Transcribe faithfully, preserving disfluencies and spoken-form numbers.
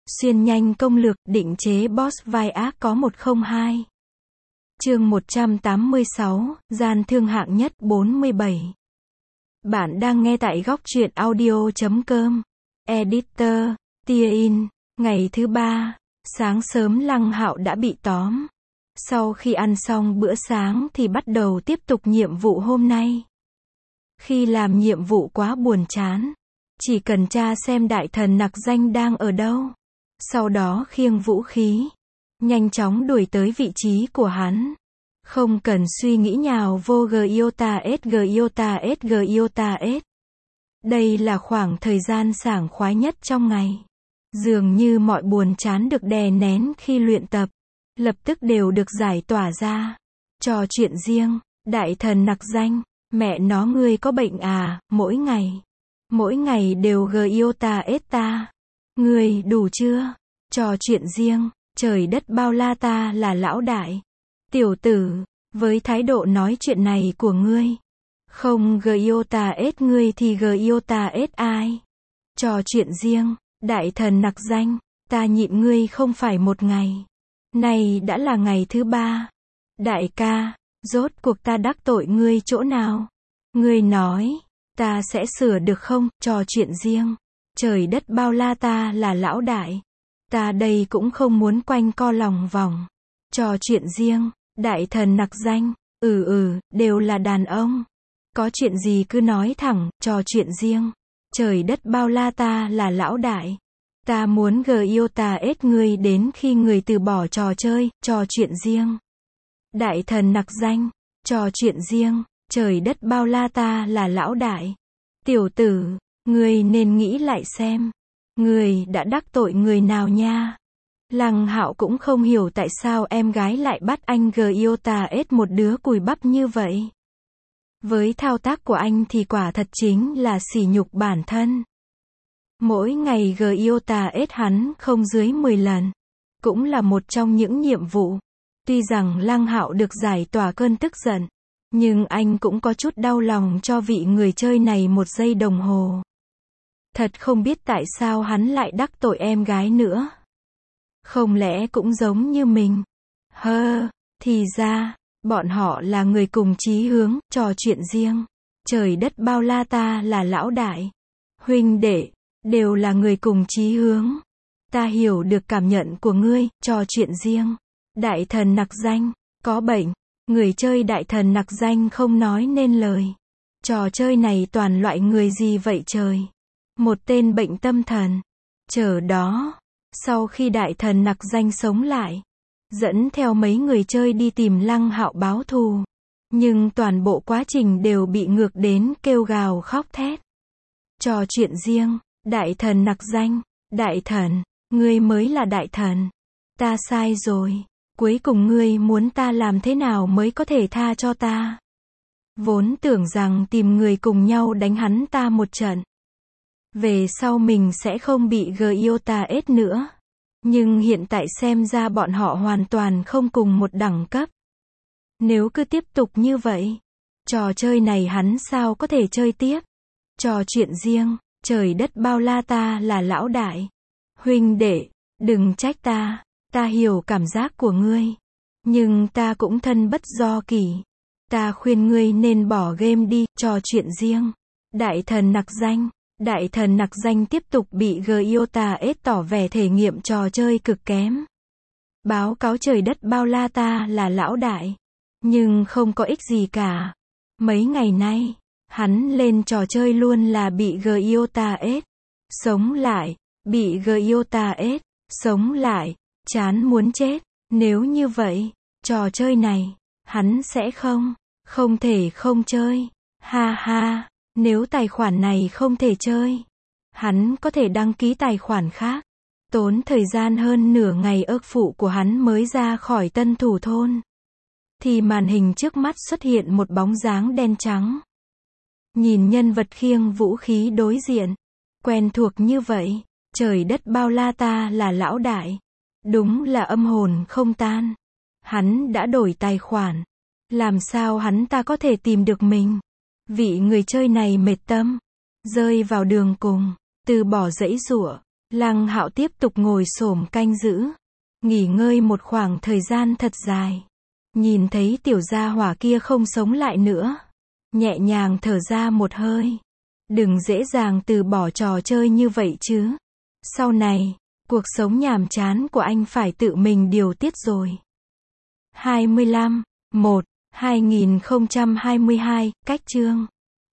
Xuyên nhanh công lược, định chế boss vai ác có một không hai. Chương một trăm tám mươi sáu, gian thương hạng nhất bốn mươi bảy. Bạn đang nghe tại góc truyện audio chấm com. Editor, Tia In. Ngày thứ ba, sáng sớm Lăng Hạo đã bị tóm. Sau khi ăn xong bữa sáng thì bắt đầu tiếp tục nhiệm vụ hôm nay. Khi làm nhiệm vụ quá buồn chán, chỉ cần tra xem đại thần nặc danh đang ở đâu. Sau đó khiêng vũ khí, nhanh chóng đuổi tới vị trí của hắn. Không cần suy nghĩ nhào vô G Iota S G Iota S G Iota S. Đây là khoảng thời gian sảng khoái nhất trong ngày. Dường như mọi buồn chán được đè nén khi luyện tập, lập tức đều được giải tỏa ra. Trò chuyện riêng, đại thần nặc danh, mẹ nó ngươi có bệnh à, mỗi ngày. Mỗi ngày đều G Iota S ta. Ngươi đủ chưa? Trò chuyện riêng, trời đất bao la ta là lão đại. Tiểu tử, với thái độ nói chuyện này của ngươi, không G Iota S ngươi thì G Iota S ai? Trò chuyện riêng, đại thần nặc danh, ta nhịn ngươi không phải một ngày. Này đã là ngày thứ ba. Đại ca, rốt cuộc ta đắc tội ngươi chỗ nào? Ngươi nói, ta sẽ sửa được không? Trò chuyện riêng, trời đất bao la ta là lão đại. Ta đây cũng không muốn quanh co lòng vòng. Trò chuyện riêng, đại thần nặc danh, ừ ừ, đều là đàn ông. Có chuyện gì cứ nói thẳng, trò chuyện riêng. Trời đất bao la ta là lão đại. Ta muốn G Iota S ngươi đến khi người từ bỏ trò chơi, trò chuyện riêng. Đại thần nặc danh, trò chuyện riêng, trời đất bao la ta là lão đại. Tiểu tử, ngươi nên nghĩ lại xem. Ngươi đã đắc tội người nào nha? Lăng Hạo cũng không hiểu tại sao em gái lại bắt anh G Iota S một đứa cùi bắp như vậy. Với thao tác của anh thì quả thật chính là sỉ nhục bản thân. Mỗi ngày G Iota S hắn không dưới mười lần. Cũng là một trong những nhiệm vụ. Tuy rằng Lăng Hạo được giải tỏa cơn tức giận, nhưng anh cũng có chút đau lòng cho vị người chơi này một giây đồng hồ. Thật không biết tại sao hắn lại đắc tội em gái nữa. Không lẽ cũng giống như mình? Hơ, thì ra, bọn họ là người cùng chí hướng, trò chuyện riêng. Trời đất bao la ta là lão đại. Huynh đệ, đều là người cùng chí hướng. Ta hiểu được cảm nhận của ngươi, trò chuyện riêng. Đại thần nặc danh, có bệnh. Người chơi đại thần nặc danh không nói nên lời. Trò chơi này toàn loại người gì vậy trời? Một tên bệnh tâm thần. Chờ đó, sau khi đại thần nặc danh sống lại, dẫn theo mấy người chơi đi tìm Lăng Hạo báo thù. Nhưng toàn bộ quá trình đều bị ngược đến kêu gào khóc thét. Trò chuyện riêng, đại thần nặc danh, đại thần, ngươi mới là đại thần. Ta sai rồi, cuối cùng ngươi muốn ta làm thế nào mới có thể tha cho ta? Vốn tưởng rằng tìm người cùng nhau đánh hắn ta một trận. Về sau mình sẽ không bị G Iota S nữa. Nhưng hiện tại xem ra bọn họ hoàn toàn không cùng một đẳng cấp. Nếu cứ tiếp tục như vậy, trò chơi này hắn sao có thể chơi tiếp? Trò chuyện riêng, trời đất bao la ta là lão đại. Huynh đệ, đừng trách ta, ta hiểu cảm giác của ngươi. Nhưng ta cũng thân bất do kỷ. Ta khuyên ngươi nên bỏ game đi, trò chuyện riêng. Đại thần nặc danh. Đại thần nặc danh tiếp tục bị G Iota S tỏ vẻ thể nghiệm trò chơi cực kém. Báo cáo trời đất bao la ta là lão đại. Nhưng không có ích gì cả. Mấy ngày nay, hắn lên trò chơi luôn là bị G Iota S. Sống lại, bị G Iota S. Sống lại, chán muốn chết. Nếu như vậy, trò chơi này, hắn sẽ không, không thể không chơi. Ha ha. Nếu tài khoản này không thể chơi, hắn có thể đăng ký tài khoản khác. Tốn thời gian hơn nửa ngày ức phụ của hắn mới ra khỏi tân thủ thôn. Thì màn hình trước mắt xuất hiện một bóng dáng đen trắng. Nhìn nhân vật khiêng vũ khí đối diện. Quen thuộc như vậy. Trời đất bao la ta là lão đại. Đúng là âm hồn không tan. Hắn đã đổi tài khoản. Làm sao hắn ta có thể tìm được mình? Vị người chơi này mệt tâm, rơi vào đường cùng, từ bỏ dãy giụa, Lăng Hạo tiếp tục ngồi xổm canh giữ, nghỉ ngơi một khoảng thời gian thật dài. Nhìn thấy tiểu gia hỏa kia không sống lại nữa, nhẹ nhàng thở ra một hơi. Đừng dễ dàng từ bỏ trò chơi như vậy chứ. Sau này, cuộc sống nhàm chán của anh phải tự mình điều tiết rồi. hai mươi lăm, một, hai nghìn không trăm hai mươi hai, cách chương